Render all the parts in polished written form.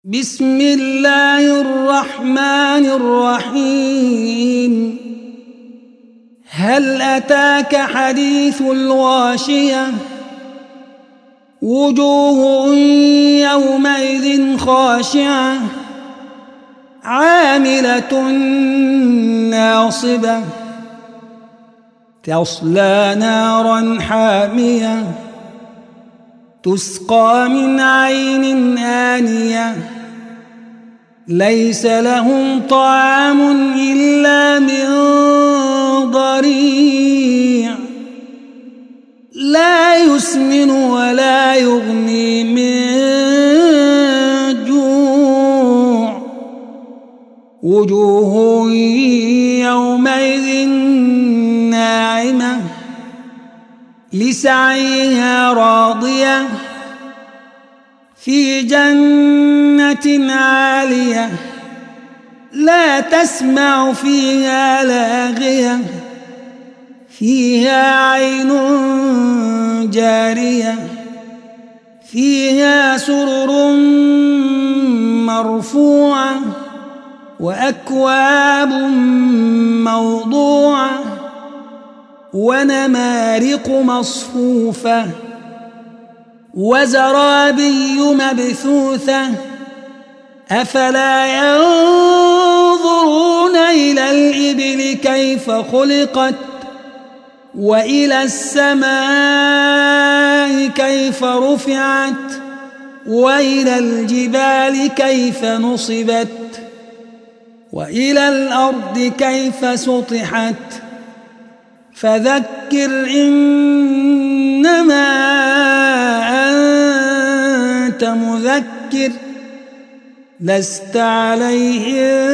بسم الله الرحمن الرحيم. هل أتاك حديث الغاشية؟ وجوه يومئذ خاشعة عاملة ناصبة تصلى نارا حامية تسقى من عين آنية ليس لهم طعام إلا من ضريع لا يسمن ولا يغني من جوع وجوه يومئذ ناعمة لسعيها راضية في جنة عالية لا تسمع فيها لاغية فيها عين جارية فيها سرر مرفوعة وأكواب موضوعة ونمارق مصفوفة وزرابي مبثوثة أفلا ينظرون إلى الإبل كيف خلقت وإلى السماء كيف رفعت وإلى الجبال كيف نصبت وإلى الأرض كيف سطحت فذكر إنما أنت مذكر لست عليهم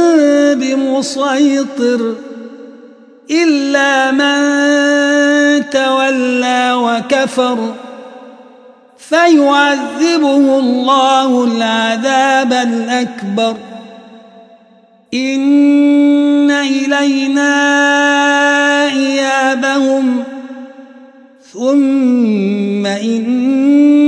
بمسيطر إلا من تولى وكفر فيعذبه الله العذاب الأكبر إن إلينا إيابهم ثم إن